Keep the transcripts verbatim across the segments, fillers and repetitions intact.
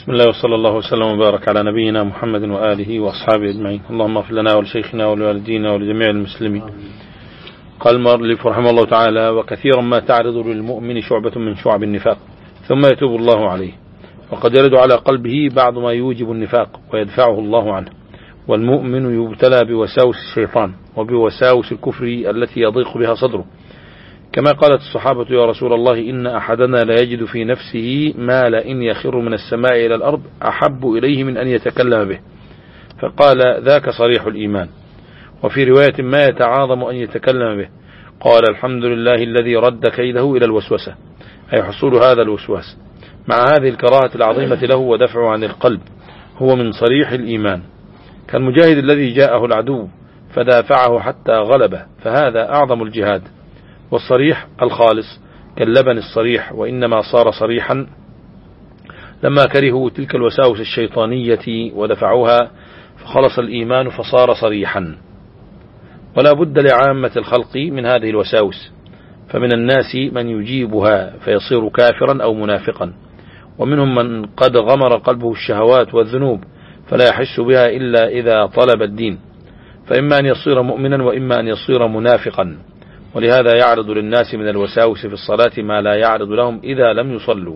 بسم الله وصلى الله وسلم وبارك على نبينا محمد وآله وأصحابه أجمعين. اللهم اغفر لنا ولشيخنا ولوالدينا ولجميع المسلمين. قال المؤلف رحمه الله تعالى: وكثيرا ما تعرض للمؤمن شعبة من شعب النفاق ثم يتوب الله عليه، وقد يرد على قلبه بعض ما يوجب النفاق ويدفعه الله عنه. والمؤمن يبتلى بوساوس الشيطان وبوساوس الكفر التي يضيق بها صدره، كما قالت الصحابة: يا رسول الله إن أحدنا لا يجد في نفسه ما لئن يخر من السماء إلى الأرض أحب إليه من أن يتكلم به، فقال: ذاك صريح الإيمان. وفي رواية: ما يتعاظم أن يتكلم به، قال: الحمد لله الذي رد كيده إلى الوسوسة، أي حصول هذا الوسواس مع هذه الكراهة العظيمة له ودفعه عن القلب هو من صريح الإيمان، كالمجاهد الذي جاءه العدو فدافعه حتى غلبه، فهذا أعظم الجهاد. والصريح الخالص كاللبن الصريح، وإنما صار صريحا لما كرهوا تلك الوساوس الشيطانية ودفعوها، فخلص الإيمان فصار صريحا. ولا بد لعامة الخلق من هذه الوساوس، فمن الناس من يجيبها فيصير كافرا أو منافقا، ومنهم من قد غمر قلبه الشهوات والذنوب فلا يحس بها إلا إذا طلب الدين، فإما أن يصير مؤمنا وإما أن يصير منافقا. ولهذا يعرض للناس من الوساوس في الصلاة ما لا يعرض لهم إذا لم يصلوا،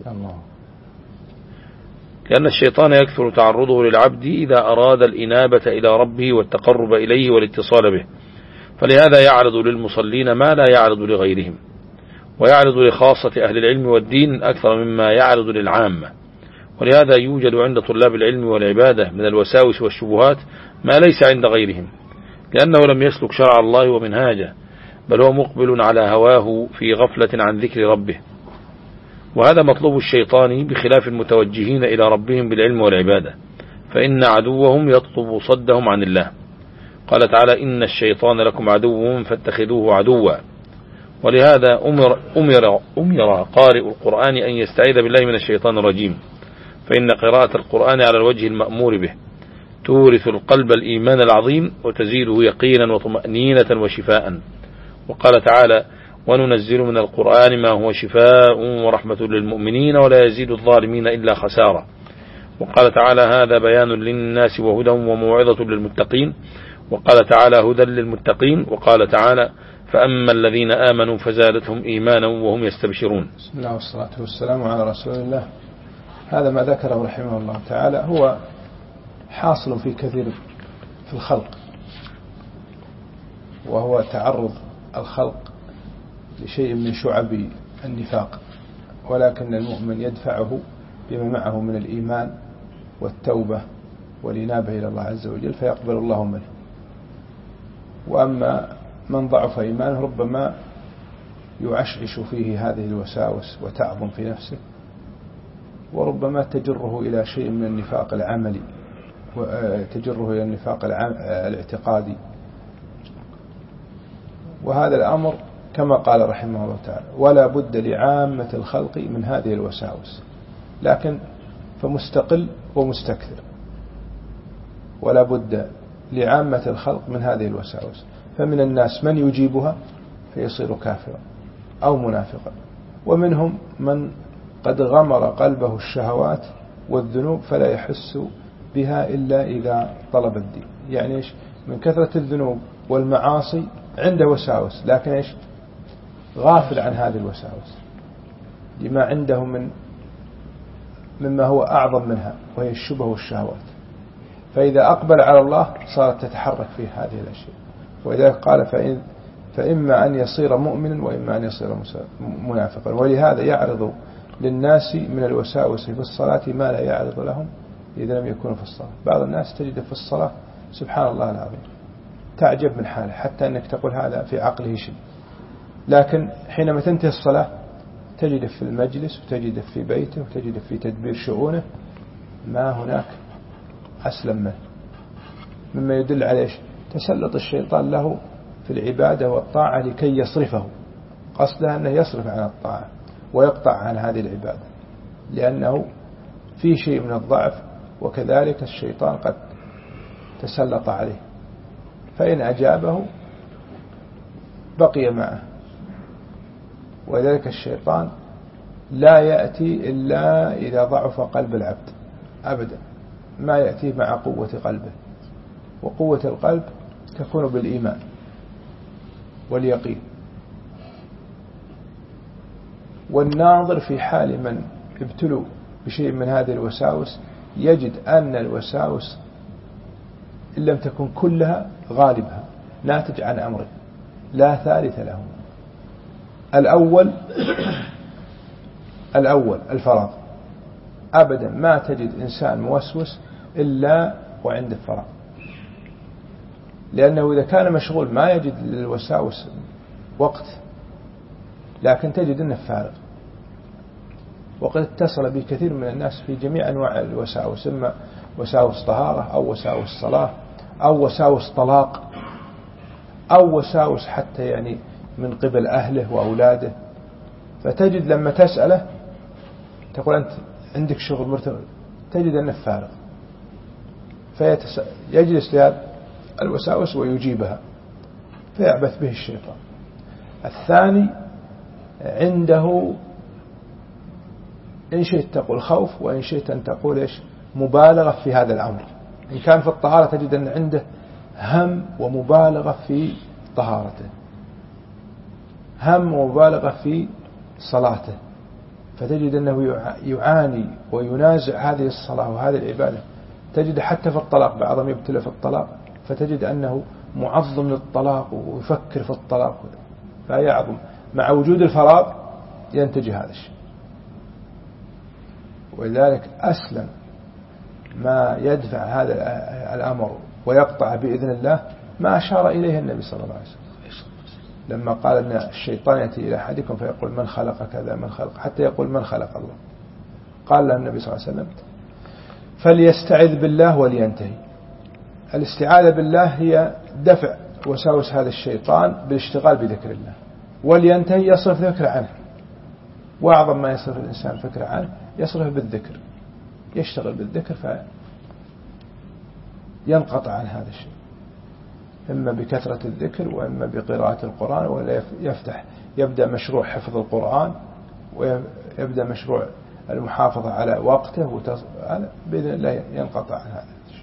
لأن الشيطان يكثر تعرضه للعبد إذا أراد الإنابة إلى ربه والتقرب إليه والاتصال به، فلهذا يعرض للمصلين ما لا يعرض لغيرهم، ويعرض لخاصة أهل العلم والدين أكثر مما يعرض للعامة. ولهذا يوجد عند طلاب العلم والعبادة من الوساوس والشبهات ما ليس عند غيرهم، لأنه لم يسلك شرع الله ومنهاجه، بل هو مقبل على هواه في غفلة عن ذكر ربه. وهذا مطلوب الشيطان بخلاف المتوجهين إلى ربهم بالعلم والعبادة، فإن عدوهم يطلب صدهم عن الله. قال تعالى: إن الشيطان لكم عدو فاتخذوه عدوا. ولهذا أمر, أمر, أمر قارئ القرآن أن يستعيذ بالله من الشيطان الرجيم، فإن قراءة القرآن على الوجه المأمور به تورث القلب الإيمان العظيم وتزيده يقينا وطمأنينة وشفاء. وقال تعالى: وننزل من القرآن ما هو شفاء ورحمة للمؤمنين ولا يزيد الظالمين إلا خسارة. وقال تعالى: هذا بيان للناس وهدى وموعظة للمتقين. وقال تعالى: هدى للمتقين. وقال تعالى: فأما الذين آمنوا فزادتهم إيمانا وهم يستبشرون. بسم الله والصلاة والسلام على رسول الله. هذا ما ذكره رحمه الله تعالى هو حاصل في كثير في الخلق، وهو تعرض الخلق لشيء من شعب النفاق، ولكن المؤمن يدفعه بما معه من الإيمان والتوبة والإنابة إلى الله عز وجل فيقبل الله منه. وأما من ضعف إيمانه ربما يعشعش فيه هذه الوساوس وتعظم في نفسه، وربما تجره إلى شيء من النفاق العملي وتجره إلى النفاق الاعتقادي. وهذا الأمر كما قال رحمه الله تعالى: ولا بد لعامة الخلق من هذه الوساوس، لكن فمستقل ومستكثر. ولا بد لعامة الخلق من هذه الوساوس، فمن الناس من يجيبها فيصير كافرا أو منافقا، ومنهم من قد غمر قلبه الشهوات والذنوب فلا يحس بها إلا إذا طلب الدين. يعني إيش؟ من كثرة الذنوب والمعاصي عنده وساوس، لكن إيش؟ غافل عن هذه الوساوس لما عنده من مما هو أعظم منها، وهي الشبه والشهوات. فإذا أقبل على الله صارت تتحرك فيه هذه الأشياء. وإذا قال: فإن فإما أن يصير مؤمنا وإما أن يصير منافقا. ولهذا يعرض للناس من الوساوس في الصلاة ما لا يعرض لهم إذا لم يكونوا في الصلاة. بعض الناس تجد في الصلاة سبحان الله العظيم تعجب من حاله، حتى أنك تقول هذا في عقله شيء، لكن حينما تنتهي الصلاة تجد في المجلس وتجد في بيته وتجد في تدبير شؤونه ما هناك أسلم منه، مما يدل على تسلط الشيطان له في العبادة والطاعة لكي يصرفه، قصده أنه يصرف عن الطاعة ويقطع عن هذه العبادة، لأنه في شيء من الضعف، وكذلك الشيطان قد تسلط عليه، فإن أجابه بقي معه. وذلك الشيطان لا يأتي إلا إذا ضعف قلب العبد أبدا، ما يأتي مع قوة قلبه، وقوة القلب تكون بالإيمان واليقين. والناظر في حال من ابتلوا بشيء من هذه الوساوس يجد أن الوساوس إن لم تكن كلها غالبها ناتج عن أمر لا ثالث له. الأول الأول الفراغ، أبدا ما تجد إنسان موسوس إلا وعنده فراغ، لأنه إذا كان مشغول ما يجد للوساوس وقت، لكن تجد أنه فارغ. وقد اتصل بكثير من الناس في جميع أنواع الوساوس، إما وساوس طهارة أو وساوس صلاة أو وساوس طلاق أو وساوس حتى يعني من قبل أهله وأولاده. فتجد لما تسأله تقول أنت عندك شغل مرتبط، تجد أنه فارغ، فيجلس لهذه الوساوس ويجيبها فيعبث به الشيطان. الثاني عنده إن شئت تقول خوف، وإن شئت أن تقول إيش مبالغة في هذا الأمر. إن كان في الطهارة تجد أن عنده هم ومبالغة في طهارته، هم ومبالغة في صلاته، فتجد أنه يعاني وينازع هذه الصلاة وهذه العبادة. تجد حتى في الطلاق بعضهم يبتلى في الطلاق، فتجد أنه معظم للطلاق ويفكر في الطلاق، فيعظم مع وجود الفراغ ينتج هذا الشيء. ولذلك أسلم ما يدفع هذا الأمر ويقطع بإذن الله ما أشار إليه النبي صلى الله عليه وسلم لما قال أن الشيطان يأتي إلى أحدكم فيقول من خلق كذا من خلق، حتى يقول من خلق الله. قال له النبي صلى الله عليه وسلم فليستعذ بالله ولينتهي. الاستعاذة بالله هي دفع وساوس هذا الشيطان بالاشتغال بذكر الله، ولينتهي يصرف ذكر عنه. وأعظم ما يصرف الإنسان فكر عنه يصرف بالذكر، يشتغل بالذكر فينقطع عن هذا الشيء، إما بكثرة الذكر وإما بقراءة القرآن، ولا يفتح يبدأ مشروع حفظ القرآن ويبدأ مشروع المحافظة على وقته بإذن الله ينقطع عن هذا الشيء.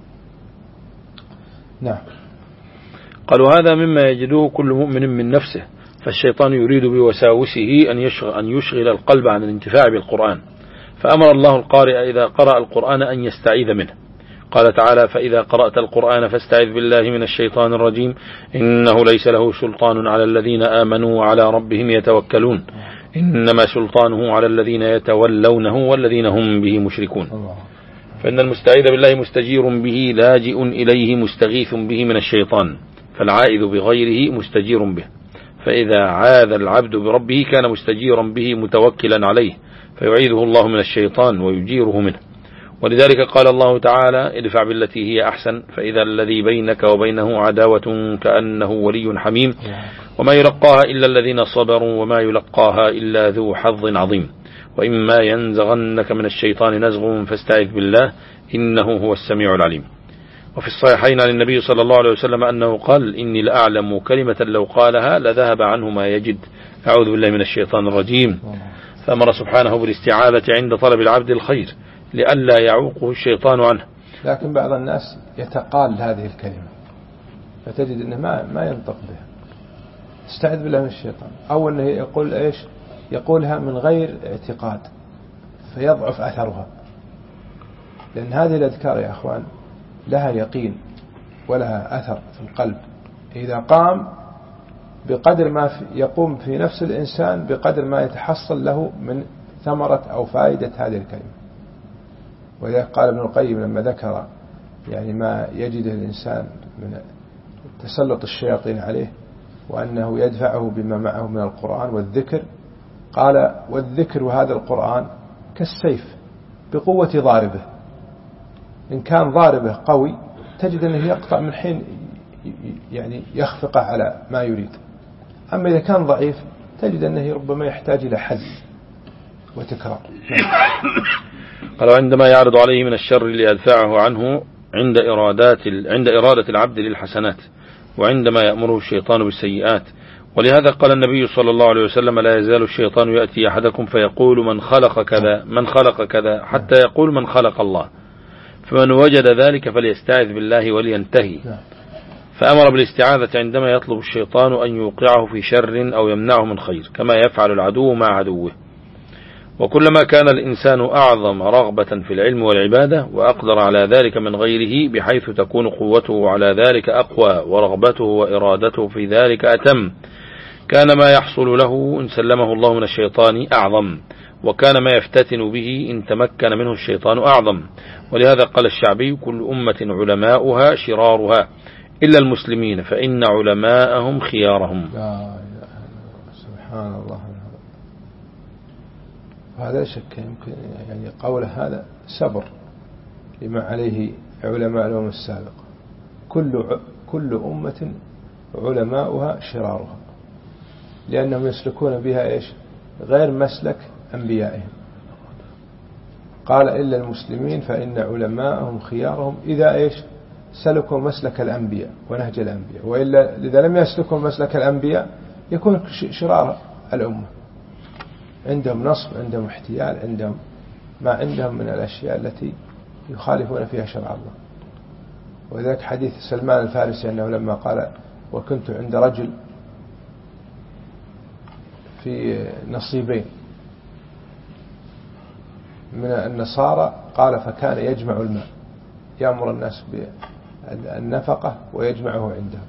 نعم. قالوا هذا مما يجده كل مؤمن من نفسه، فالشيطان يريد بوساوسه أن يشغل, أن يشغل القلب عن الانتفاع بالقرآن، فأمر الله القارئ إذا قرأ القرآن أن يستعيذ منه. قال تعالى فإذا قرأت القرآن فاستعذ بالله من الشيطان الرجيم إنه ليس له سلطان على الذين آمنوا وعلى ربهم يتوكلون إنما سلطانه على الذين يتولونه والذين هم به مشركون. فإن المستعيذ بالله مستجير به لاجئ إليه مستغيث به من الشيطان، فالعائذ بغيره مستجير به. فإذا عاذ العبد بربه كان مستجيرا به متوكلا عليه، فيعيذه الله من الشيطان ويجيره منه. ولذلك قال الله تعالى ادفع بالتي هي أحسن فإذا الذي بينك وبينه عداوة كأنه ولي حميم وما يلقاها إلا الذين صبروا وما يلقاها إلا ذو حظ عظيم. وإما ينزغنك من الشيطان نزغ فاستعذ بالله إنه هو السميع العليم. وفي الصحيحين عن النبي صلى الله عليه وسلم أنه قال إني لأعلم كلمة لو قالها لذهب عنه ما يجد، أعوذ بالله من الشيطان الرجيم. فأمر سبحانه بالاستعاذة عند طلب العبد الخير لئلا يعوقه الشيطان عنه. لكن بعض الناس يتقال هذه الكلمة فتجد أنه ما, ما ينطق بها، استعذ بالله من الشيطان، أو أنه يقول إيش يقولها من غير اعتقاد فيضعف أثرها. لأن هذه الأذكار يا أخوان لها يقين ولها أثر في القلب، إذا قام بقدر ما يقوم في نفس الإنسان بقدر ما يتحصل له من ثمرة أو فائدة هذه الكلمة. ولذلك قال ابن القيم لما ذكر يعني ما يجده الإنسان من تسلط الشياطين عليه وأنه يدفعه بما معه من القرآن والذكر، قال والذكر وهذا القرآن كالسيف بقوة ضاربه، إن كان ضاربه قوي تجد أنه يقطع من حين يعني يخفقه على ما يريد، أما إذا كان ضعيف تجد أنه ربما يحتاج إلى حد وتكرار. قال عندما يعرض عليه من الشر ليدفعه عنه عند إرادات عند إرادة العبد للحسنات، وعندما يأمره الشيطان بالسيئات. ولهذا قال النبي صلى الله عليه وسلم لا يزال الشيطان يأتي أحدكم فيقول من خلق كذا من خلق كذا حتى يقول من خلق الله، فمن وجد ذلك فليستعذ بالله ولينتهي. فأمر بالاستعاذة عندما يطلب الشيطان أن يوقعه في شر أو يمنعه من خير، كما يفعل العدو مع عدوه. وكلما كان الإنسان أعظم رغبة في العلم والعبادة وأقدر على ذلك من غيره، بحيث تكون قوته على ذلك أقوى ورغبته وإرادته في ذلك أتم، كان ما يحصل له إن سلمه الله من الشيطان أعظم، وكان ما يفتتن به إن تمكن منه الشيطان أعظم. ولهذا قال الشعبي: كل أمة علماؤها شرارها إلا المسلمين فإن علماءهم خيارهم. لا سبحان الله. وهذا شك يمكن يعني قوله هذا سبر لما عليه علماء الأمم السابقة. كل كل أمة علماؤها شرارها، لأنهم يسلكون بها إيش؟ غير مسلك أنبيائهم. قال إلا المسلمين فإن علماءهم خيارهم إذا إيش؟ سلكوا مسلك الأنبياء ونهج الأنبياء، وإلا إذا لم يسلكوا مسلك الأنبياء يكون شرار الأمة. عندهم نصب، عندهم احتيال، عندهم ما عندهم من الأشياء التي يخالفون فيها شرع الله. وذلك حديث سلمان الفارسي أنه لما قال: وكنت عند رجل في نصيبين من النصارى، قال: فكان يجمع الماء، يأمر الناس بالنفقة ويجمعه عنده.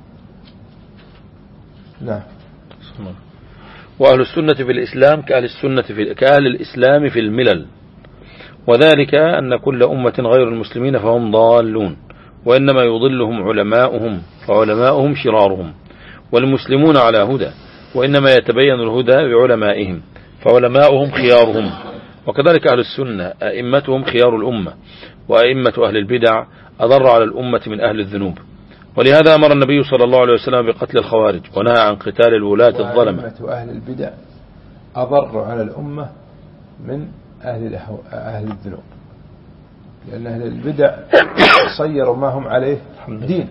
نعم. وأهل السنة في الإسلام كأهل السنة في كأهل الإسلام في الملل، وذلك أن كل أمة غير المسلمين فهم ضالون، وإنما يضلهم علماؤهم، فعلماؤهم شرارهم، والمسلمون على هدى، وإنما يتبين الهدى بعلمائهم، فعلماؤهم خيارهم. وكذلك أهل السنة أئمتهم خيار الأمة، وأئمة أهل البدع أضر على الأمة من أهل الذنوب. ولهذا أمر النبي صلى الله عليه وسلم بقتل الخوارج، ونهى عن قتال الولاة الظلمة. وأئمة أهل البدع أضر على الأمة من أهل أهل الذنوب، لأن أهل البدع صيروا ما هم عليه دين،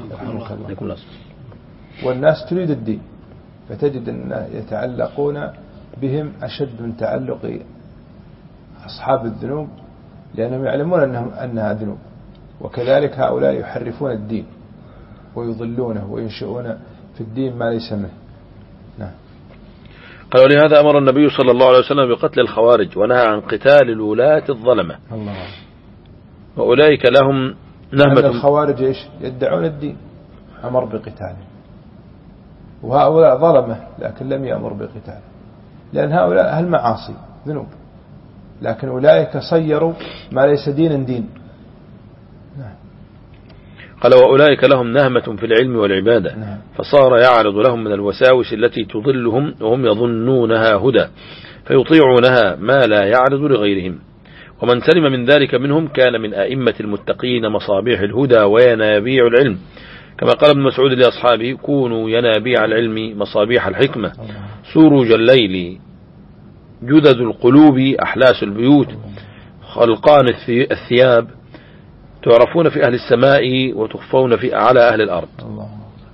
والناس تريد الدين، فتجد أن يتعلقون بهم أشد من تعلق أصحاب الذنوب، لأنهم يعلمون أنهم أنها ذنوب. وكذلك هؤلاء يحرفون الدين ويضلونه وينشئون في الدين ما ليس منه. نعم. قال: ولهذا أمر النبي صلى الله عليه وسلم بقتل الخوارج، ونهى عن قتال الولاة الظلمة. الله. وأولئك لهم نهمة. الخوارج إيش؟ يدعون الدين، أمر بقتاله، وهؤلاء ظلمة لكن لم يأمر بقتاله، لأن هؤلاء أهل معاصي ذنوب، لكن أولئك صيروا ما ليس دينا دين. نعم. قال: وأولئك لهم نهمة في العلم والعبادة. نعم. فصار يعرض لهم من الوساوس التي تضلهم وهم يظنونها هدى، فيطيعونها ما لا يعرض لغيرهم. ومن سلم من ذلك منهم كان من أئمة المتقين مصابيح الهدى وينابيع العلم، كما قال ابن مسعود لأصحابه: كونوا ينابيع العلم مصابيح الحكمة، سروج الليل، جدد القلوب، أحلاس البيوت، خلقان الثياب، تعرفون في أهل السماء وتخفون في أعلى أهل الأرض. الله.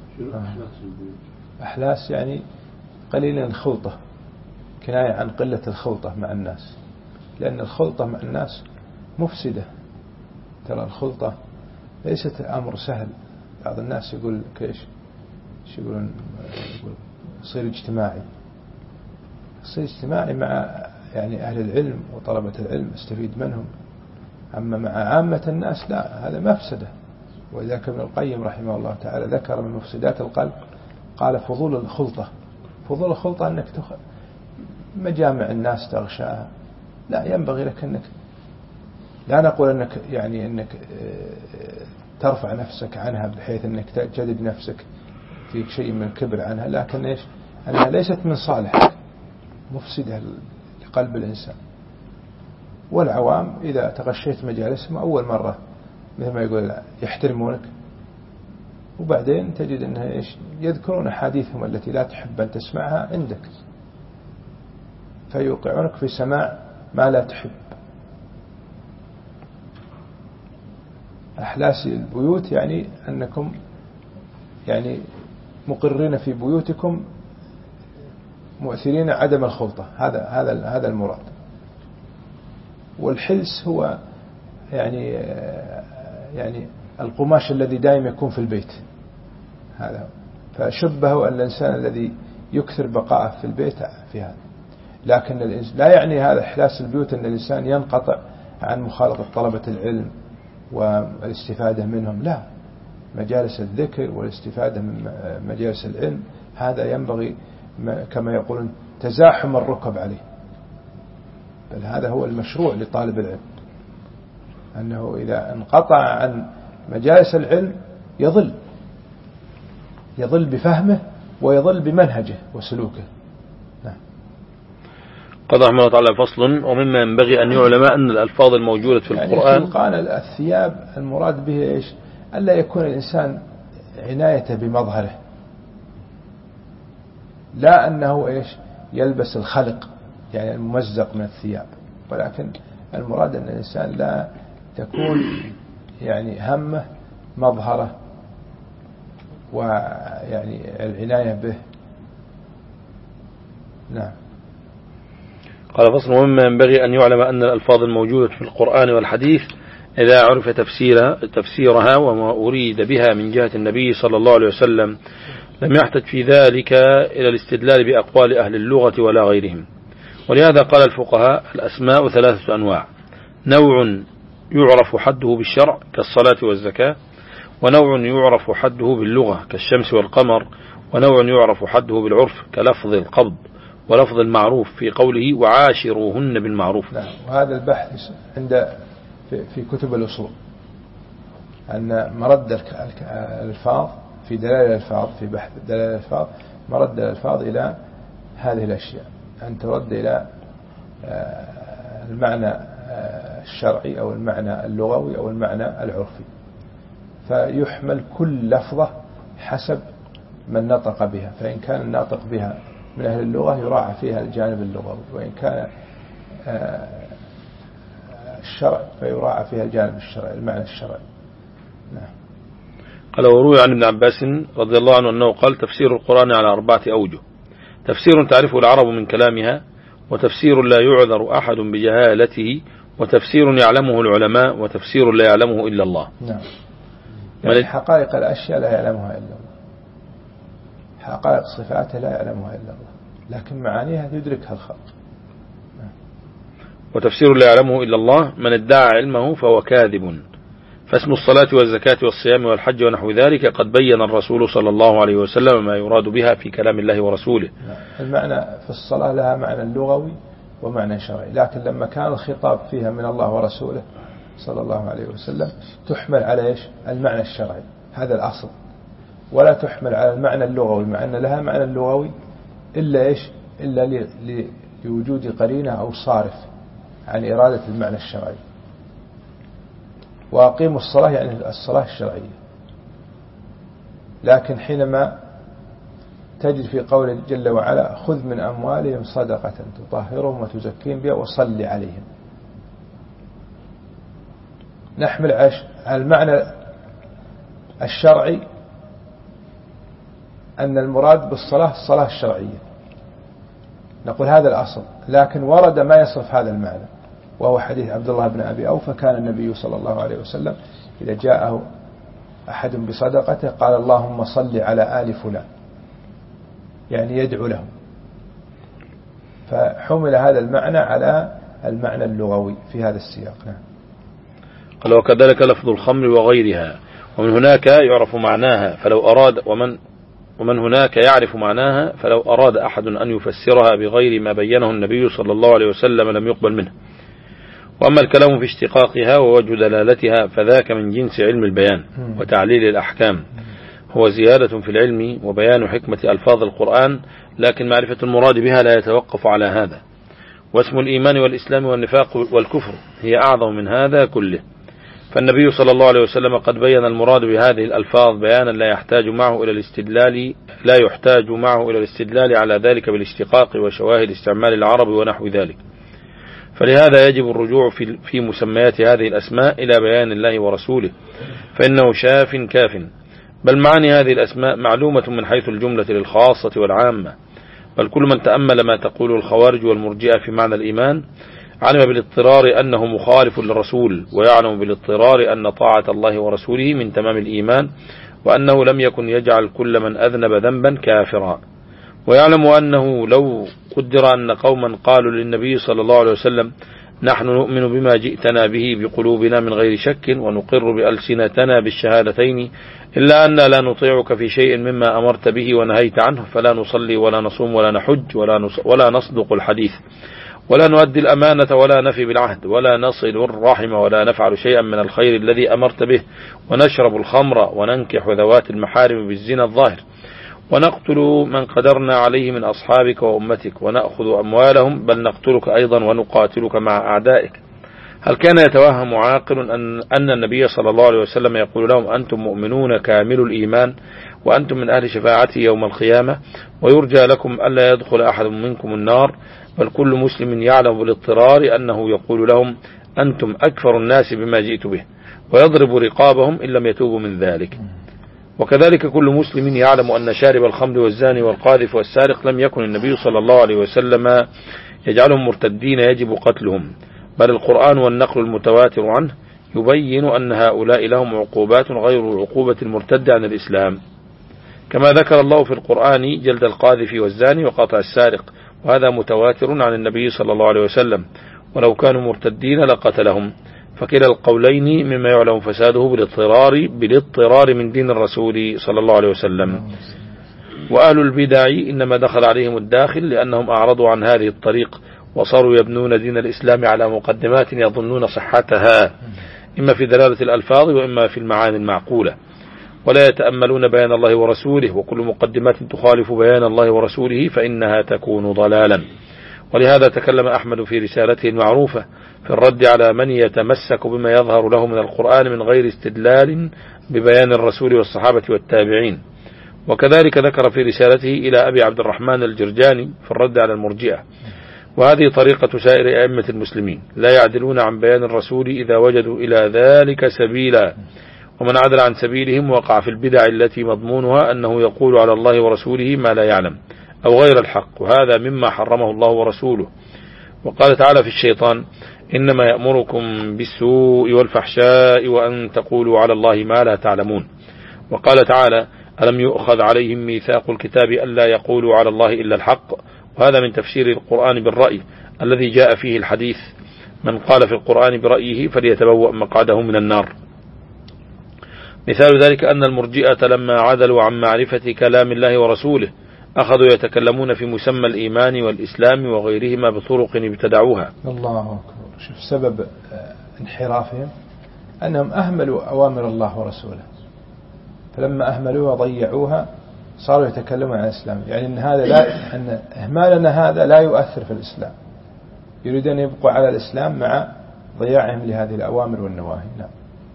أحلاس يعني قليل الخلطة، كناية عن قلة الخلطة مع الناس، لأن الخلطة مع الناس مفسدة. ترى الخلطة ليست أمر سهل. بعض الناس يقول كيش يقولون يقول صير اجتماعي، صير اجتماعي مع يعني أهل العلم وطلبة العلم استفيد منهم، أما مع عامة الناس لا، هذا مفسدة. وذلك ابن القيم رحمه الله تعالى ذكر من مفسدات القلب، قال: فضول الخلطة. فضول الخلطة أنك تخ... مجامع الناس تغشاها، لا، ينبغي لك أنك لا نقول أنك يعني أنك ترفع نفسك عنها بحيث أنك تجد نفسك فيك شيء من الكبر عنها، لكن إيش؟ أنها ليست من صالحك، مفسدة لقلب الإنسان. والعوام إذا تغشيت مجالسهم أول مرة مثل ما يقول يحترمونك، وبعدين تجد أنها إيش؟ يذكرون أحاديثهم التي لا تحب أن تسمعها عندك، فيوقعونك في سماع ما لا تحب. أحلاس البيوت يعني أنكم يعني مقرين في بيوتكم مؤثرين عدم الخلطة، هذا هذا هذا المراد. والحلس هو يعني يعني القماش الذي دائما يكون في البيت هذا. فشبهه الإنسان الذي يكثر بقاءه في البيت في هذا. لكن لا يعني هذا إحلاس البيوت أن الإنسان ينقطع عن مخالطة طلبة العلم والاستفادة منهم، لا، مجالس الذكر والاستفادة من مجالس العلم هذا ينبغي كما يقولون تزاحم الركب عليه، بل هذا هو المشروع لطالب العلم، أنه إذا انقطع عن مجالس العلم يضل يضل بفهمه ويضل بمنهجه وسلوكه. نعم. قال رحمه الله تعالى فصل: ومما ينبغي أن يعلم أن الألفاظ الموجودة في يعني القرآن خلقان الثياب المراد به إيش؟ ألا يكون الإنسان عنايته بمظهره، لا أنه إيش يلبس الخلق يعني الممزق من الثياب، ولكن المراد أن الإنسان لا تكون يعني همه مظهره ويعني العناية به. نعم. قال فصل: ومما ينبغي أن يعلم أن الألفاظ الموجودة في القرآن والحديث إذا عرف تفسيرها, تفسيرها وما أريد بها من جهة النبي صلى الله عليه وسلم لم يحتج في ذلك إلى الاستدلال بأقوال أهل اللغة ولا غيرهم. ولهذا قال الفقهاء: الأسماء ثلاثة أنواع: نوع يعرف حده بالشرع كالصلاة والزكاة، ونوع يعرف حده باللغة كالشمس والقمر، ونوع يعرف حده بالعرف كلفظ القبض ولفظ المعروف في قوله وعاشروهن بالمعروف. نعم. وهذا البحث عند في كتب الأصول، أن مرد الألفاظ في دلالة الألفاظ في بحث دلالة الألفاظ مرد الألفاظ إلى هذه الأشياء، أن ترد إلى المعنى الشرعي أو المعنى اللغوي أو المعنى العرفي، فيحمل كل لفظة حسب من نطق بها، فإن كان الناطق بها من أهل اللغة يراعى فيها الجانب اللغوي، وإن كان الشرع فيراعى فيها الجانب الشرعي المعنى الشرعي. نعم. قال: وروي عن ابن عباس رضي الله عنه أنه قال: تفسير القرآن على أربعة أوجه: تفسير تعرفه العرب من كلامها، وتفسير لا يعذر أحد بجهالته، وتفسير يعلمه العلماء، وتفسير لا يعلمه إلا الله. نعم. يعني حقائق الأشياء لا يعلمها إلا الله، حقائق صفاتها لا يعلمها إلا الله، لكن معانيها يدركها الخلق. وتفسير لا يعلمه إلا الله: من ادعى علمه فهو كاذب. فاسم الصلاة والزكاة والصيام والحج ونحو ذلك قد بين الرسول صلى الله عليه وسلم ما يراد بها في كلام الله ورسوله. المعنى في الصلاة لها معنى لغوي ومعنى شرعي، لكن لما كان الخطاب فيها من الله ورسوله صلى الله عليه وسلم تحمل على إيش؟ المعنى الشرعي، هذا الأصل، ولا تحمل على المعنى اللغوي، مع أن لها معنى اللغوي إلا إيش؟ إلا لوجود قرينة أو صارف عن إرادة المعنى الشرعي. وأقيموا الصلاة يعني الصلاة الشرعية، لكن حينما تجد في قوله جل وعلا: خذ من أموالهم صدقة تطهرهم وتزكيهم بها وصل عليهم، نحمل على المعنى الشرعي أن المراد بالصلاة الصلاة الشرعية، نقول هذا الأصل، لكن ورد ما يصرف هذا المعنى، وهو حديث عبد الله بن أبي أوفى: كان النبي صلى الله عليه وسلم إذا جاءه أحد بصدقته قال: اللهم صل على آل فلان، يعني يدعو له، فحمل هذا المعنى على المعنى اللغوي في هذا السياق. نعم. قال: وكذلك لفظ الخمر وغيرها، ومن هناك يعرف معناها فلو أراد ومن ومن هناك يعرف معناها فلو أراد أحد أن يفسرها بغير ما بينه النبي صلى الله عليه وسلم لم يقبل منه. وأما الكلام في اشتقاقها ووجه دلالتها فذاك من جنس علم البيان وتعليل الأحكام، هو زيادة في العلم وبيان حكمة ألفاظ القرآن، لكن معرفة المراد بها لا يتوقف على هذا. واسم الإيمان والإسلام والنفاق والكفر هي أعظم من هذا كله، فالنبي صلى الله عليه وسلم قد بين المراد بهذه الألفاظ بيانا لا يحتاج معه إلى الاستدلال لا يحتاج معه إلى الاستدلال على ذلك بالاشتقاق وشواهد استعمال العرب ونحو ذلك. فلهذا يجب الرجوع في في مسميات هذه الأسماء إلى بيان الله ورسوله، فإنه شاف كاف. بل معاني هذه الأسماء معلومة من حيث الجملة للخاصة والعامة، بل كل من تأمل ما تقول الخوارج والمرجئة في معنى الإيمان علم بالاضطرار أنه مخالف للرسول، ويعلم بالاضطرار أن طاعة الله ورسوله من تمام الإيمان، وأنه لم يكن يجعل كل من أذنب ذنبا كافرا. ويعلم أنه لو قدر أن قوما قالوا للنبي صلى الله عليه وسلم نحن نؤمن بما جئتنا به بقلوبنا من غير شك ونقر بألسنتنا بالشهادتين إلا أن لا نطيعك في شيء مما أمرت به ونهيت عنه، فلا نصلي ولا نصوم ولا نحج ولا, ولا نصدق الحديث ولا نؤدي الأمانة ولا نفي بالعهد ولا نصل الرحم ولا نفعل شيئا من الخير الذي أمرت به، ونشرب الخمر وننكح ذوات المحارم بالزنا الظاهر، ونقتل من قدرنا عليه من أصحابك وأمتك، ونأخذ أموالهم، بل نقتلك أيضا ونقاتلك مع أعدائك. هل كان يتوهم عاقل أن, أن النبي صلى الله عليه وسلم يقول لهم أنتم مؤمنون كامل الإيمان وأنتم من أهل شفاعتي يوم القيامة، ويرجى لكم ألا يدخل أحد منكم النار، بل كل مسلم يعلم بالاضطرار أنه يقول لهم أنتم أكفر الناس بما جئت به، ويضرب رقابهم إن لم يتوبوا من ذلك. وكذلك كل مسلم يعلم أن شارب الخمر والزاني والقاذف والسارق لم يكن النبي صلى الله عليه وسلم يجعلهم مرتدين يجب قتلهم، بل القرآن والنقل المتواتر عنه يبين أن هؤلاء لهم عقوبات غير عقوبة المرتد عن الإسلام، كما ذكر الله في القرآن جلد القاذف والزاني وقطع السارق، وهذا متواتر عن النبي صلى الله عليه وسلم، ولو كانوا مرتدين لقتلهم. فكلا القولين مما يعلم فساده بالاضطرار بالاضطرار من دين الرسول صلى الله عليه وسلم. وأهل البدع إنما دخل عليهم الداخل لأنهم أعرضوا عن هذه الطريق، وصاروا يبنون دين الإسلام على مقدمات يظنون صحتها إما في دلالة الألفاظ وإما في المعاني المعقولة، ولا يتأملون بيان الله ورسوله، وكل مقدمات تخالف بيان الله ورسوله فإنها تكون ضلالا. ولهذا تكلم أحمد في رسالته المعروفة في الرد على من يتمسك بما يظهر له من القرآن من غير استدلال ببيان الرسول والصحابة والتابعين. وكذلك ذكر في رسالته إلى أبي عبد الرحمن الجرجاني في الرد على المرجئة. وهذه طريقة سائر أئمة المسلمين، لا يعدلون عن بيان الرسول إذا وجدوا إلى ذلك سبيلا، ومن عدل عن سبيلهم وقع في البدع التي مضمونها أنه يقول على الله ورسوله ما لا يعلم أو غير الحق، وهذا مما حرمه الله ورسوله. وقال تعالى في الشيطان إنما يأمركم بالسوء والفحشاء وأن تقولوا على الله ما لا تعلمون. وقال تعالى ألم يؤخذ عليهم ميثاق الكتاب ألا يقولوا على الله إلا الحق، وهذا من تفسير القرآن بالرأي الذي جاء فيه الحديث من قال في القرآن برأيه فليتبوأ مقعده من النار. مثال ذلك أن المرجئة لما عدلوا عن معرفة كلام الله ورسوله أخذوا يتكلمون في مسمى الإيمان والإسلام وغيرهما بطرق ابتدعوها. الله أكبر. شوف سبب انحرافهم أنهم أهملوا أوامر الله ورسوله، فلما أهملوها وضيعوها صاروا يتكلمون عن الإسلام، يعني أن هذا لا أن إهمالنا هذا لا يؤثر في الإسلام، يريدون أن يبقوا على الإسلام مع ضياعهم لهذه الأوامر والنواهي. نعم.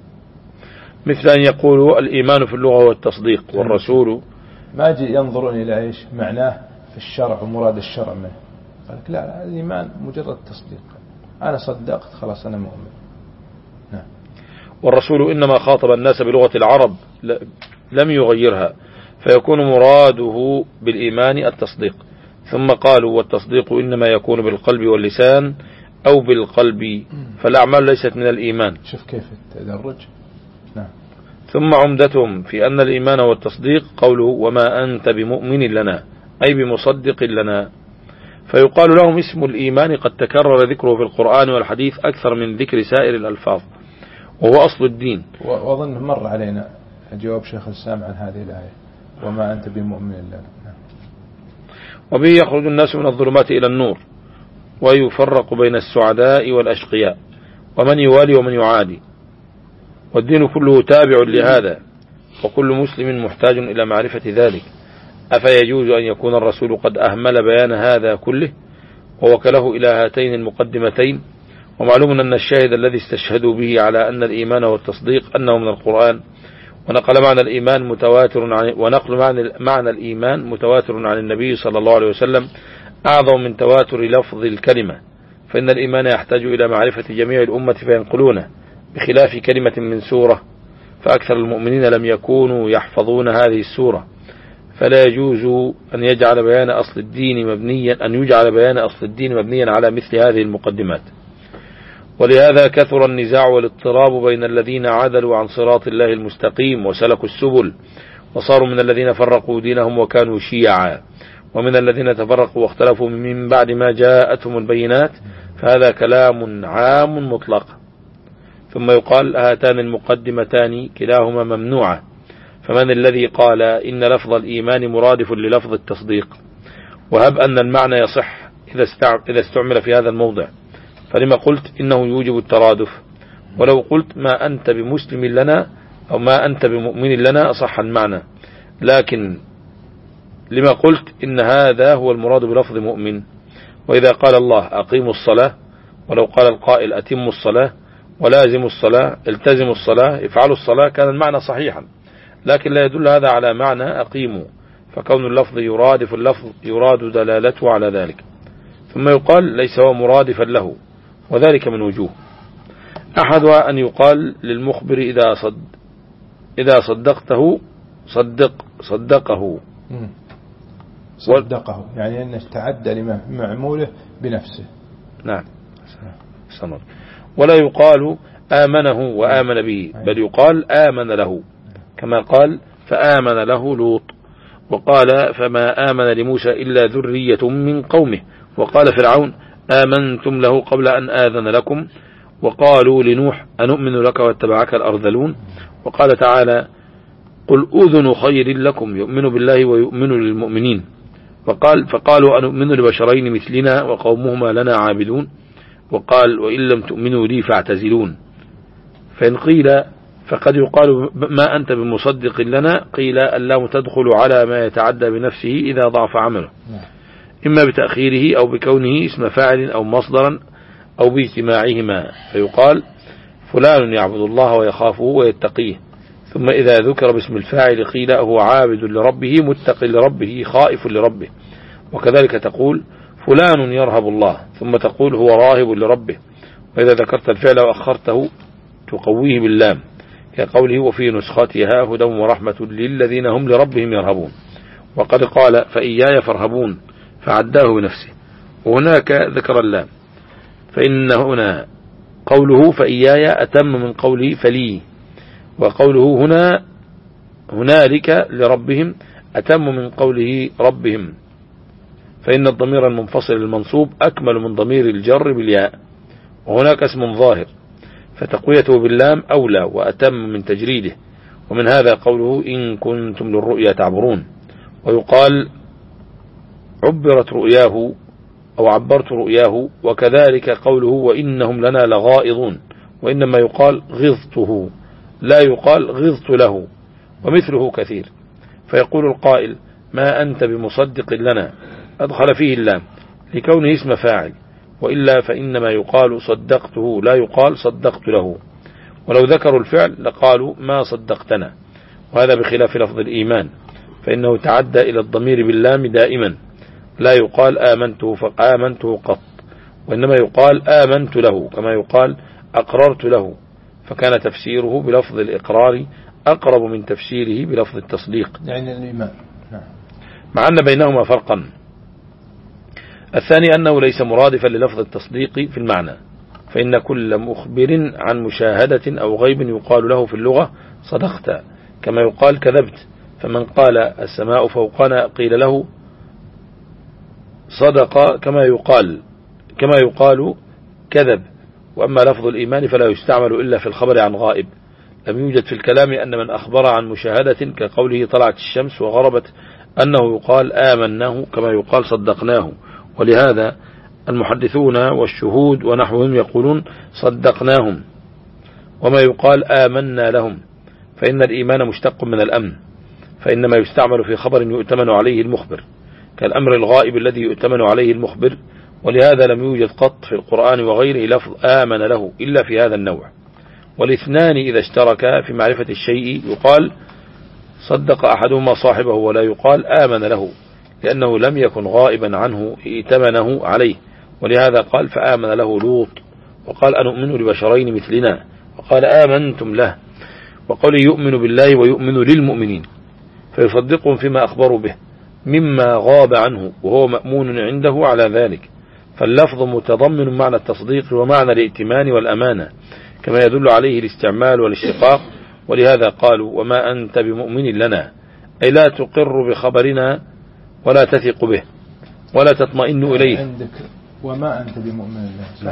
مثل أن يقولوا الإيمان في اللغة والتصديق، والرسول ما جي ينظرون إلى إيش معناه في الشرع ومراد الشرع منه، قال لك لا الإيمان مجرد تصديق، أنا صدقت خلاص أنا مؤمن. نعم. والرسول إنما خاطب الناس بلغة العرب لم يغيرها، فيكون مراده بالإيمان التصديق. ثم قالوا والتصديق إنما يكون بالقلب واللسان أو بالقلب، فالأعمال ليست من الإيمان. شوف كيف التدرج. نعم. ثم عمدتهم في أن الإيمان والتصديق قوله وما أنت بمؤمن لنا أي بمصدق لنا، فيقال لهم اسم الإيمان قد تكرر ذكره في القرآن والحديث أكثر من ذكر سائر الألفاظ، وهو أصل الدين. وأظن مر علينا جواب شيخ الإسلام عن هذه الآية وما أنت بمؤمن لنا. وبه يخرج الناس من الظلمات إلى النور، ويفرق بين السعداء والأشقياء ومن يوالي ومن يعادي، والدين كله تابع لهذا، وكل مسلم محتاج إلى معرفة ذلك. أفيجوز أن يكون الرسول قد أهمل بيان هذا كله ووكله إلى هاتين المقدمتين؟ ومعلوم أن الشاهد الذي استشهدوا به على أن الإيمان والتصديق أنه من القرآن، ونقل معنى الإيمان متواتر عن ونقل معنى, معنى الإيمان متواتر عن النبي صلى الله عليه وسلم أعظم من تواتر لفظ الكلمة، فإن الإيمان يحتاج إلى معرفة جميع الأمة فينقلونه، بخلاف كلمة من سورة، فأكثر المؤمنين لم يكونوا يحفظون هذه السورة، فلا يجوز أن يجعل بيان أصل الدين مبنيا أن يجعل بيان أصل الدين مبنيا على مثل هذه المقدمات. ولهذا كثر النزاع والاضطراب بين الذين عدلوا عن صراط الله المستقيم وسلكوا السبل وصاروا من الذين فرقوا دينهم وكانوا شيعا، ومن الذين تفرقوا واختلفوا من بعد ما جاءتهم البينات، فهذا كلام عام مطلق. ثم يقال هاتان المقدمتان كلاهما ممنوعة، فمن الذي قال إن لفظ الإيمان مرادف للفظ التصديق؟ وهب أن المعنى يصح إذا استعمل في هذا الموضع، فلما قلت إنه يوجب الترادف؟ ولو قلت ما أنت بمسلم لنا أو ما أنت بمؤمن لنا أصح المعنى، لكن لما قلت إن هذا هو المراد بلفظ مؤمن؟ وإذا قال الله أقيموا الصلاة، ولو قال القائل أتموا الصلاة ولازموا الصلاة التزموا الصلاة افعلوا الصلاة، كان المعنى صحيحا، لكن لا يدل هذا على معنى أقيموا، فكون اللفظ يرادف اللفظ يراد دلالته على ذلك. ثم يقال ليس هو مرادفا له، وذلك من وجوه. أحدها أن يقال للمخبر إذا صد إذا صدقته صدق صدقه صدقه يعني أن استعد لمعموله بنفسه. نعم. سمر. ولا يقال آمنه وآمن به، بل يقال آمن له، كما قال فآمن له لوط، وقال فما آمن لموسى إلا ذرية من قومه، وقال فرعون آمنتم له قبل أن آذن لكم، وقالوا لنوح أنؤمن لك واتبعك الأرذلون، وقال تعالى قل أذن خير لكم يؤمن بالله ويؤمن للمؤمنين، وقال فقالوا أنؤمن لبشرين مثلنا وقومهما لنا عابدون، وقال وإن لم تؤمنوا لي فاعتزلون. فإن قيل فقد يقال ما أنت بمصدق لنا، قيل اللام تدخل على ما يتعدى بنفسه إذا ضعف عمله، إما بتأخيره أو بكونه اسم فاعل أو مصدرا أو باجتماعهما، فيقال فلان يعبد الله ويخافه ويتقيه، ثم إذا ذكر باسم الفاعل قيل هو عابد لربه متق لربه خائف لربه. وكذلك تقول فلان يرهب الله، ثم تقول هو راهب لربه، وإذا ذكرت الفعل وأخرته تقويه باللام، كقوله وفي نسختها هدى ورحمة للذين هم لربهم يرهبون. وقد قال فإياي فارهبون فعداه بنفسه، وهناك ذكر اللام، فإن هنا قوله فإياي أتم من قوله فلي، وقوله هنا هنالك لربهم أتم من قوله ربهم، فإن الضمير المنفصل المنصوب أكمل من ضمير الجر بالياء، وهناك اسم ظاهر، فتقويته باللام أولى وأتم من تجريده. ومن هذا قوله إن كنتم للرؤيا تعبرون، ويقال عبرت رؤياه أو عبرت رؤياه، وكذلك قوله وإنهم لنا لغائظون، وإنما يقال غضته لا يقال غضت له، ومثله كثير. فيقول القائل ما أنت بمصدق لنا، أدخل فيه اللام لكونه اسم فاعل، وإلا فإنما يقال صدقته لا يقال صدقت له، ولو ذكروا الفعل لقالوا ما صدقتنا، وهذا بخلاف لفظ الإيمان، فإنه تعدى إلى الضمير باللام دائما، لا يقال آمنته فآمنته قط، وإنما يقال آمنت له، كما يقال أقررت له، فكان تفسيره بلفظ الإقرار أقرب من تفسيره بلفظ التصديق، يعني الإيمان، مع أن بينهما فرقا. الثاني أنه ليس مرادفا للفظ التصديق في المعنى، فإن كل مخبر عن مشاهدة أو غيب يقال له في اللغة صدقت، كما يقال كذبت، فمن قال السماء فوقنا قيل له صدق، كما يقال كما يقال كذب. وأما لفظ الإيمان فلا يستعمل إلا في الخبر عن غائب، لم يوجد في الكلام أن من أخبر عن مشاهدة كقوله طلعت الشمس وغربت أنه يقال آمناه كما يقال صدقناه. ولهذا المحدثون والشهود ونحوهم يقولون صدقناهم، وما يقال آمنا لهم، فإن الإيمان مشتق من الأمن، فإنما يستعمل في خبر يؤتمن عليه المخبر، كالأمر الغائب الذي يؤتمن عليه المخبر، ولهذا لم يوجد قط في القرآن وغيره لفظ آمن له إلا في هذا النوع. والاثنان إذا اشتركا في معرفة الشيء يقال صدق أحدهما صاحبه، ولا يقال آمن له، لأنه لم يكن غائبا عنه ائتمنه عليه، ولهذا قال فآمن له لوط، وقال أنؤمن لبشرين مثلنا، وقال آمنتم له، وقال يؤمن بالله ويؤمن للمؤمنين، فيصدقهم فيما أخبروا به مما غاب عنه وهو مأمون عنده على ذلك، فاللفظ متضمن معنى التصديق ومعنى الائتمان والأمانة كما يدل عليه الاستعمال والاشتقاق، ولهذا قالوا وما أنت بمؤمن لنا، أي لا تقر بخبرنا ولا تثق به ولا تطمئن إليه. عندك وما أنت بمؤمن لنا،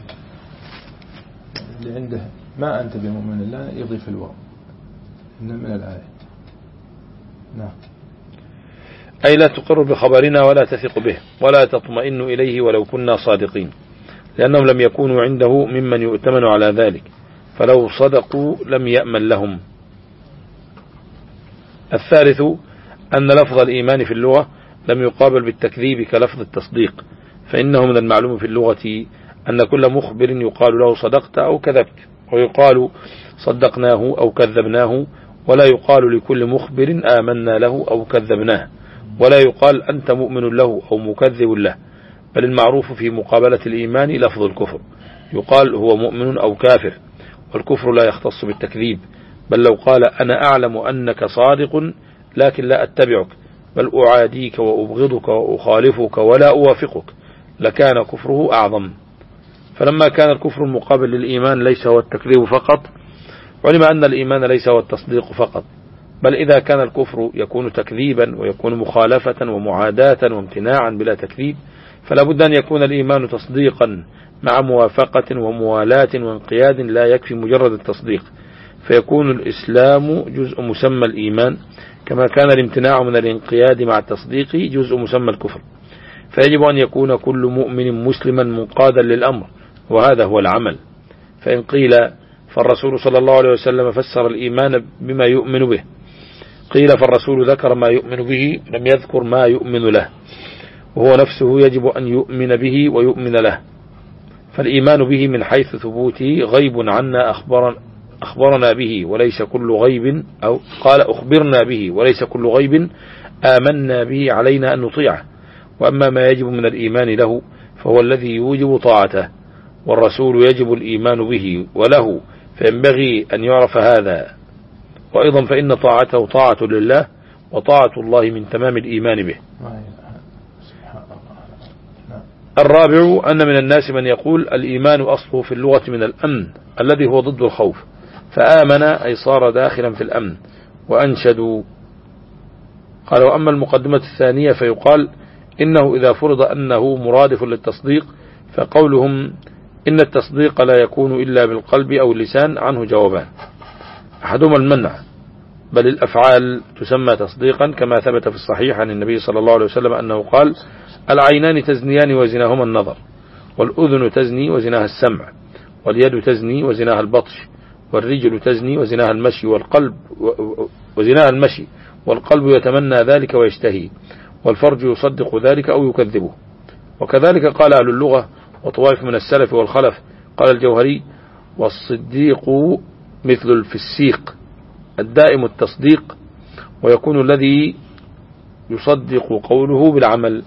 اللي عنده ما أنت بمؤمن لنا يضيف الواو من الآية. نعم. أي لا تقر بخبرنا ولا تثق به ولا تطمئن إليه ولو كنا صادقين، لأنهم لم يكونوا عنده ممن يؤتمن على ذلك، فلو صدقوا لم يأمن لهم. الثالث أن لفظ الإيمان في اللغة لم يقابل بالتكذيب كلفظ التصديق، فإنه من المعلوم في اللغة أن كل مخبر يقال له صدقت أو كذبت، ويقال صدقناه أو كذبناه، ولا يقال لكل مخبر آمنا له أو كذبناه، ولا يقال أنت مؤمن له أو مكذب له، بل المعروف في مقابلة الإيمان لفظ الكفر، يقال هو مؤمن أو كافر، والكفر لا يختص بالتكذيب، بل لو قال أنا أعلم أنك صادق لكن لا أتبعك بل أعاديك وأبغضك وأخالفك ولا أوافقك لكان كفره أعظم. فلما كان الكفر المقابل للإيمان ليس هو التكذيب فقط، علم أن الإيمان ليس هو التصديق فقط، بل إذا كان الكفر يكون تكذيبا ويكون مخالفة ومعاداة وامتناعا بلا تكذيب، فلا بد أن يكون الإيمان تصديقا مع موافقة وموالاة وانقياد، لا يكفي مجرد التصديق، فيكون الإسلام جزء مسمى الإيمان، كما كان الامتناع من الانقياد مع التصديق جزء مسمى الكفر. فيجب أن يكون كل مؤمن مسلما منقادا للأمر، وهذا هو العمل. فإن قيل فالرسول صلى الله عليه وسلم فسر الإيمان بما يؤمن به، قيل فالرسول ذكر ما يؤمن به لم يذكر ما يؤمن له، وهو نفسه يجب أن يؤمن به ويؤمن له. فالإيمان به من حيث ثبوته غيب عنا أخبرنا, أخبرنا به وليس كل غيب، أو قال أخبرنا به وليس كل غيب آمنا به علينا أن نطيعه. وأما ما يجب من الإيمان له فهو الذي يوجب طاعته، والرسول يجب الإيمان به وله، فينبغي أن يعرف هذا. وأيضا فإن طاعته طاعة لله، وطاعة الله من تمام الإيمان به. الرابع أن من الناس من يقول الإيمان أصله في اللغة من الأمن الذي هو ضد الخوف، فآمن أي صار داخلا في الأمن. وأنشدوا قال وأما المقدمة الثانية فيقال إنه إذا فرض أنه مرادف للتصديق فقولهم إن التصديق لا يكون إلا بالقلب أو اللسان عنه جوابان، أحدهما المنع، بل الأفعال تسمى تصديقا كما ثبت في الصحيح عن النبي صلى الله عليه وسلم أنه قال العينان تزنيان وزناهما النظر، والأذن تزني وزناها السمع، واليد تزني وزناها البطش، والرجل تزني وزناها المشي، والقلب وزناها المشي، والقلب يتمنى ذلك ويشتهي، والفرج يصدق ذلك أو يكذبه. وكذلك قال أهل اللغة وطوائف من السلف والخلف. قال الجوهري والصديق مثل الفسيق الدائم التصديق، ويكون الذي يصدق قوله بالعمل.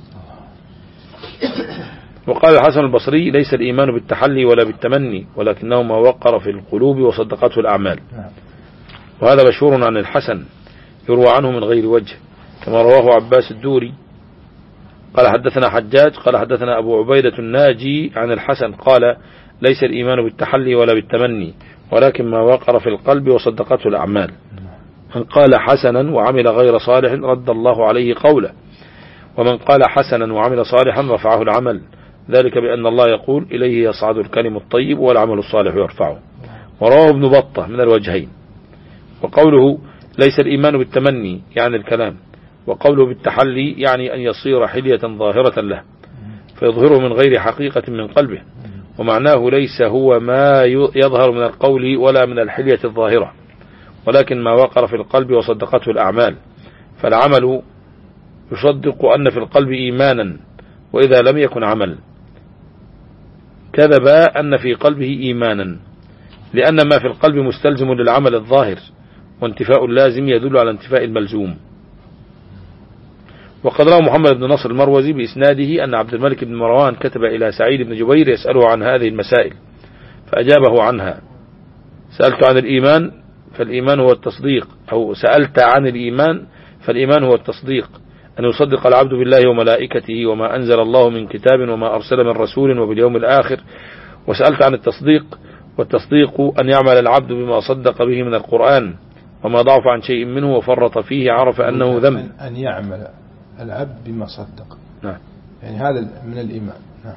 وقال الحسن البصري ليس الإيمان بالتحلي ولا بالتمني، ولكنه ما وقر في القلوب وصدقته الأعمال. وهذا مشهور عن الحسن يروى عنه من غير وجه، كما رواه عباس الدوري قال حدثنا حجاج قال حدثنا أبو عبيدة الناجي عن الحسن قال ليس الإيمان بالتحلي ولا بالتمني، ولكن ما وقر في القلب وصدقته الأعمال. من قال حسنا وعمل غير صالح رد الله عليه قوله، ومن قال حسنا وعمل صالحا رفعه العمل، ذلك بأن الله يقول إليه يصعد الكلم الطيب والعمل الصالح يرفعه. ورواه ابن بطة من الوجهين. وقوله ليس الإيمان بالتمني يعني الكلام، وقوله بالتحلي يعني أن يصير حلية ظاهرة له فيظهره من غير حقيقة من قلبه، ومعناه ليس هو ما يظهر من القول ولا من الحلية الظاهرة، ولكن ما وقر في القلب وصدقته الأعمال. فالعمل يصدق أن في القلب إيمانا وإذا لم يكن عمل، كذب أن في قلبه إيمانا، لأن ما في القلب مستلزم للعمل الظاهر، وانتفاء اللازم يدل على انتفاء الملزوم. وقد روى محمد بن نصر المروزي بإسناده أن عبد الملك بن مروان كتب إلى سعيد بن جبير يسأله عن هذه المسائل فأجابه عنها. سألت عن الإيمان فالإيمان هو التصديق، أو سألت عن الإيمان فالإيمان هو التصديق، أن يصدق العبد بالله وملائكته وما أنزل الله من كتاب وما أرسل من رسول وباليوم الآخر. وسألت عن التصديق، والتصديق أن يعمل العبد بما صدق به من القرآن، وما ضعف عن شيء منه وفرط فيه عرف أنه ذنب. أن يعمل العبد بما صدق، نعم. يعني هذا من الإيمان. نعم.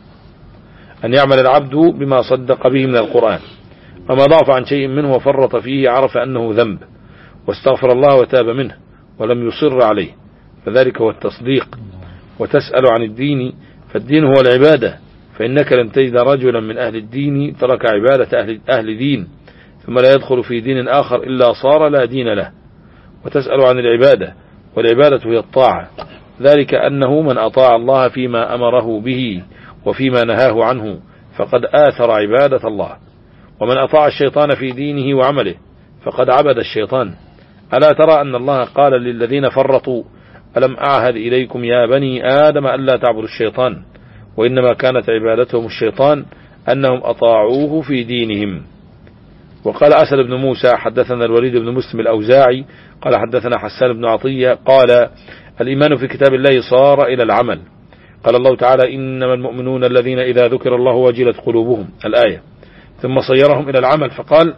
أن يعمل العبد بما صدق به من القرآن، وما ضعف عن شيء منه وفرط فيه عرف أنه ذنب، واستغفر الله وتاب منه ولم يصر عليه، فذلك هو التصديق. وتسأل عن الدين، فالدين هو العبادة، فإنك لن تجد رجلا من أهل الدين ترك عبادة أهل, أهل دين ثم لا يدخل في دين آخر إلا صار لا دين له. وتسأل عن العبادة، والعبادة هي الطاعة، ذلك أنه من أطاع الله فيما أمره به وفيما نهاه عنه فقد آثر عبادة الله. ومن أطاع الشيطان في دينه وعمله فقد عبد الشيطان. ألا ترى أن الله قال للذين فرطوا ألم أعهد إليكم يا بني آدم ألا تعبدوا الشيطان، وإنما كانت عبادتهم الشيطان أنهم أطاعوه في دينهم. وقال أسد بن موسى حدثنا الوليد بن مسلم الأوزاعي قال حدثنا حسان بن عطية قال الإيمان في كتاب الله صار إلى العمل. قال الله تعالى إنما المؤمنون الذين إذا ذكر الله وجلت قلوبهم، الآية، ثم صيرهم إلى العمل فقال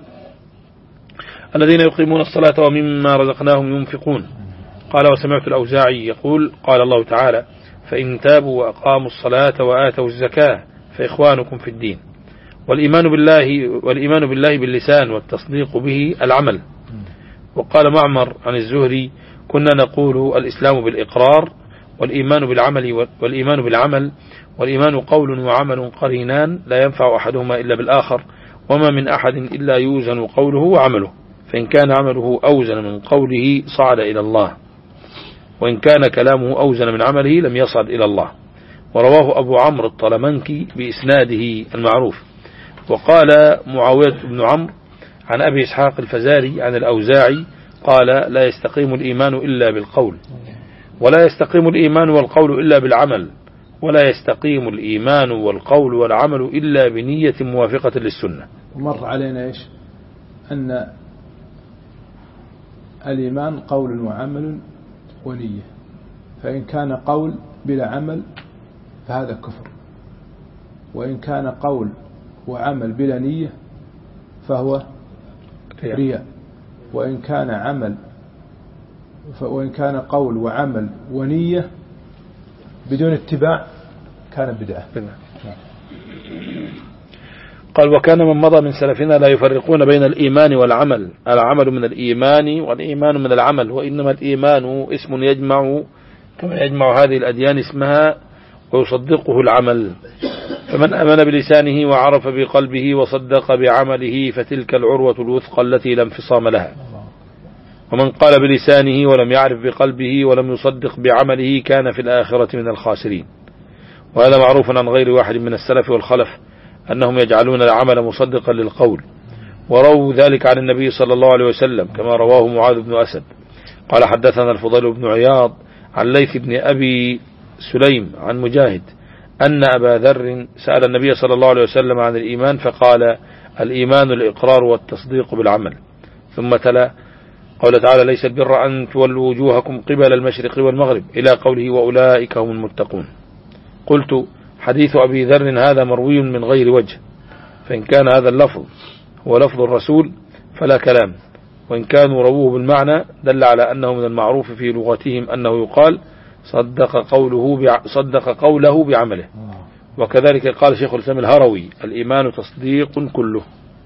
الذين يقيمون الصلاة ومما رزقناهم ينفقون. قال وسمعت الأوزاعي يقول قال الله تعالى فإن تابوا وأقاموا الصلاة وآتوا الزكاة فإخوانكم في الدين. والإيمان بالله والإيمان بالله باللسان والتصديق به العمل. وقال معمر عن الزهري كنا نقول الإسلام بالإقرار والإيمان بالعمل والإيمان بالعمل والإيمان قول وعمل قرينان لا ينفع أحدهما إلا بالآخر، وما من أحد إلا يوزن قوله وعمله، فإن كان عمله أوزن من قوله صعد إلى الله، وإن كان كلامه أوزن من عمله لم يصعد إلى الله. ورواه أبو عمرو الطلمنكي بإسناده المعروف. وقال معاوية بن عمرو عن أبي إسحاق الفزاري عن الأوزاعي قال لا يستقيم الإيمان إلا بالقول، ولا يستقيم الإيمان والقول إلا بالعمل، ولا يستقيم الإيمان والقول والعمل إلا بنية موافقة للسنة. ومر علينا إيش أن الإيمان قول وعمل ونية، فإن كان قول بلا عمل فهذا كفر، وإن كان قول وعمل بلا نية فهو رياء، وإن كان عمل وإن كان قول وعمل ونية بدون اتباع كان بدعة. قال وكان من مضى من سلفنا لا يفرقون بين الإيمان والعمل، العمل من الإيمان والإيمان من العمل، وإنما الإيمان اسم يجمع كما يجمع هذه الأديان اسمها ويصدقه العمل. فمن أمن بلسانه وعرف بقلبه وصدق بعمله فتلك العروة الوثقى التي لا انفصام لها. ومن قال بلسانه ولم يعرف بقلبه ولم يصدق بعمله كان في الآخرة من الخاسرين. وهذا معروف عن غير واحد من السلف والخلف أنهم يجعلون العمل مصدقا للقول، ورووا ذلك عن النبي صلى الله عليه وسلم كما رواه معاذ بن أسد قال حدثنا الفضيل بن عياض عن ليث بن أبي سليم عن مجاهد أن أبا ذر سأل النبي صلى الله عليه وسلم عن الإيمان فقال الإيمان الإقرار والتصديق بالعمل. ثم تلا قول تعالى ليس البر أن تولوا وجوهكم قبل المشرق والمغرب إلى قوله وأولئك هم المتقون. قلت حديث أبي ذر هذا مروي من غير وجه، فإن كان هذا اللفظ هو لفظ الرسول فلا كلام، وإن كانوا رووه بالمعنى دل على أنه من المعروف في لغتهم أنه يقال صدق قوله صدق قوله بعمله. وكذلك قال شيخ الإسلام الهروي الإيمان تصديق كله.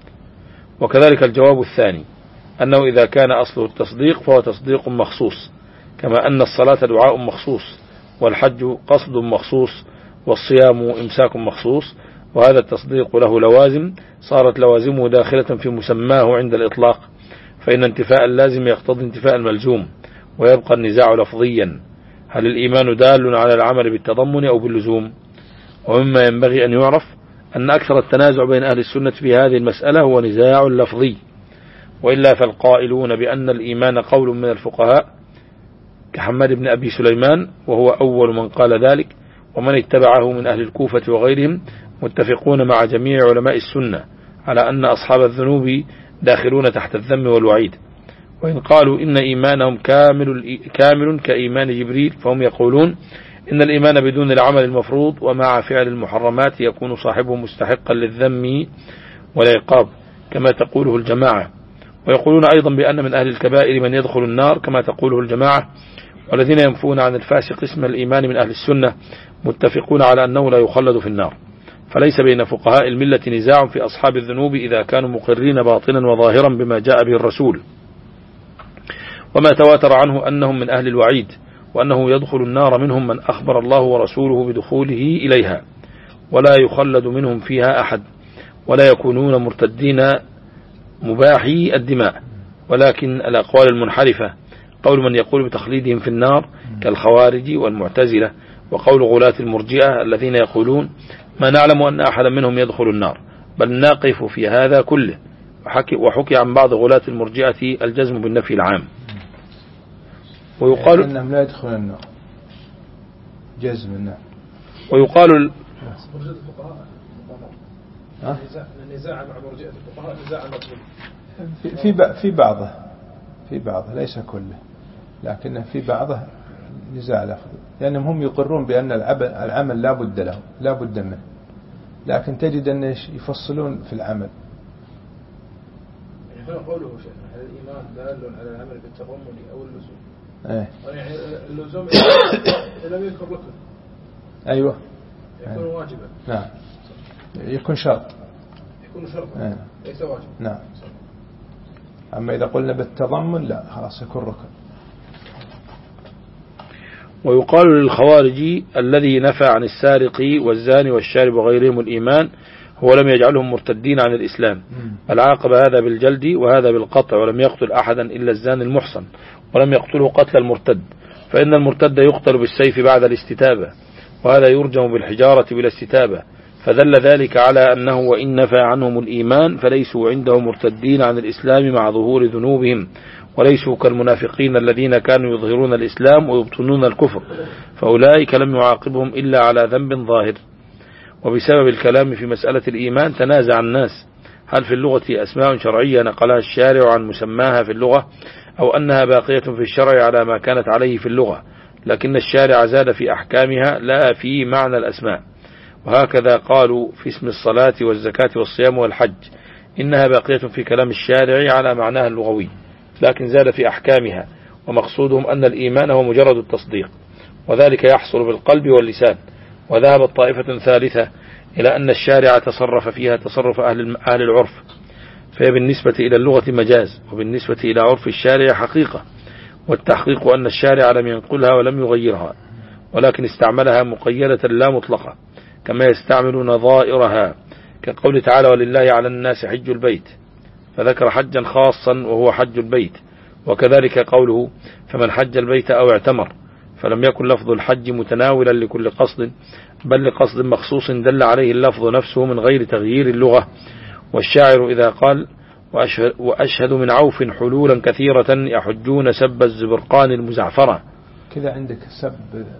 وكذلك الجواب الثاني أنه إذا كان أصله التصديق فهو تصديق مخصوص، كما أن الصلاة دعاء مخصوص، والحج قصد مخصوص، والصيام إمساك مخصوص، وهذا التصديق له لوازم صارت لوازمه داخلة في مسماه عند الإطلاق، فإن انتفاء اللازم يقتضي انتفاء الملزوم، ويبقى النزاع لفظيا هل الإيمان دال على العمل بالتضمن أو باللزوم. ومما ينبغي أن يعرف أن أكثر التنازع بين أهل السنة في هذه المسألة هو نزاع لفظي، وإلا فالقائلون بأن الإيمان قول من الفقهاء كحماد بن أبي سليمان وهو أول من قال ذلك، ومن اتبعه من أهل الكوفة وغيرهم متفقون مع جميع علماء السنة على أن أصحاب الذنوب داخلون تحت الذم والوعيد. وإن قالوا إن إيمانهم كامل, كامل كإيمان جبريل فهم يقولون إن الإيمان بدون العمل المفروض ومع فعل المحرمات يكون صاحبه مستحقا للذم والعقاب كما تقوله الجماعة. ويقولون أيضا بأن من أهل الكبائر من يدخل النار كما تقوله الجماعة. والذين ينفون عن الفاسق اسم الإيمان من أهل السنة متفقون على أنه لا يخلد في النار. فليس بين فقهاء الملة نزاع في أصحاب الذنوب إذا كانوا مقرين باطنا وظاهرا بما جاء به الرسول وما تواتر عنه أنهم من أهل الوعيد، وأنه يدخل النار منهم من أخبر الله ورسوله بدخوله إليها ولا يخلد منهم فيها أحد، ولا يكونون مرتدين مباحي الدماء. ولكن الأقوال المنحرفة قول من يقول بتخليدهم في النار كالخوارج والمعتزلة، وقول غلاة المرجئة الذين يقولون ما نعلم أن أحدا منهم يدخل النار بل نقف في هذا كله. وحكي, وحكي عن بعض غلاة المرجئة الجزم بالنفي العام. ويقال أنهم لا يدخلون النار جزم النار. ويقال ال... مرجئة الفقهاء النزاع مع مرجئة الفقهاء نزاع مطلوب في في في بعضه في بعضه ليس كله، لكن في بعضه نزاع لفظي، لأنهم هم يقرون بأن العمل لا بد له لا بد منه، لكن تجد أن يفصلون في العمل. يعني هنا قوله شيخنا هل الإيمان دال على العمل بالتضمن أو اللزوم؟ ايه يعني اللزوم لم يذكر ركن. أيوة يكون واجبا. نعم يكون شرط. يكون شرطا ايه. ليس واجب. نعم. أما إذا قلنا بالتضمن لا خلاص يكون ركن. ويقال للخوارج الذي نفى عن السارق والزاني والشارب وغيرهم الإيمان هو لم يجعلهم مرتدين عن الإسلام، بل عاقب هذا بالجلد وهذا بالقطع، ولم يقتل أحدا إلا الزاني المحصن، ولم يقتله قتل المرتد، فإن المرتد يقتل بالسيف بعد الاستتابة، وهذا يرجم بالحجارة بلا استتابة، فدل ذلك على أنه وإن نفى عنهم الإيمان فليسوا عنده مرتدين عن الإسلام مع ظهور ذنوبهم، وليسوا كالمنافقين الذين كانوا يظهرون الإسلام ويبطنون الكفر، فأولئك لم يعاقبهم إلا على ذنب ظاهر. وبسبب الكلام في مسألة الإيمان تنازع الناس هل في اللغة أسماء شرعية نقلها الشارع عن مسماها في اللغة، أو أنها باقية في الشرع على ما كانت عليه في اللغة، لكن الشارع زاد في أحكامها لا في معنى الأسماء. وهكذا قالوا في اسم الصلاة والزكاة والصيام والحج إنها باقية في كلام الشارع على معناها اللغوي، لكن زاد في أحكامها، ومقصودهم أن الإيمان هو مجرد التصديق، وذلك يحصل بالقلب واللسان. وذهبت طائفة ثالثة إلى أن الشارع تصرف فيها تصرف أهل أهل العرف، فهي بالنسبة إلى اللغة مجاز، وبالنسبة إلى عرف الشارع حقيقة، والتحقيق أن الشارع لم ينقلها ولم يغيرها، ولكن استعملها مقيدة لا مطلقة، كما يستعمل نظائرها كقول تعالى ولله على الناس حج البيت، فذكر حجا خاصا وهو حج البيت. وكذلك قوله فمن حج البيت أو اعتمر، فلم يكن لفظ الحج متناولا لكل قصد، بل لقصد مخصوص دل عليه اللفظ نفسه من غير تغيير اللغة. والشاعر إذا قال وأشهد من عوف حلولا كثيرة يحجون سب الزبرقان المزعفرة، كذا عندك سب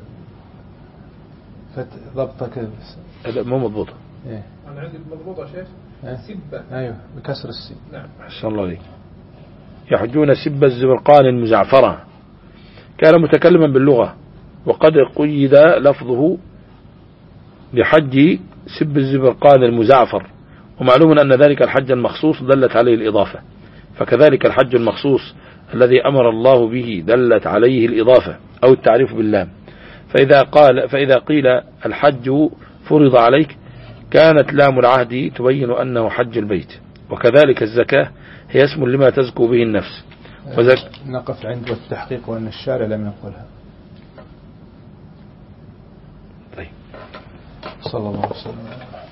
ضبطة كذا هذا مو مضبوطة. إيه؟ أنا عندي مضبوطة شيخ. إيه؟ سبة. أيوه بكسر السين. نعم. أحسن الله عليك. يحجون سب الزبرقان المزعفرة، كان متكلما باللغة، وقد قيد لفظه بحج سب الزبرقان المزعفر، ومعلوم أن ذلك الحج المخصوص دلت عليه الإضافة، فكذلك الحج المخصوص الذي أمر الله به دلت عليه الإضافة أو التعريف باللام. فإذا قال فإذا قيل الحج فرض عليك كانت لام العهد تبين أنه حج البيت. وكذلك الزكاة هي اسم لما تزكو به النفس. وزك... نقف عند التحقيق وأن الشارع لم ينقلها. طيب صلى الله عليه وسلم.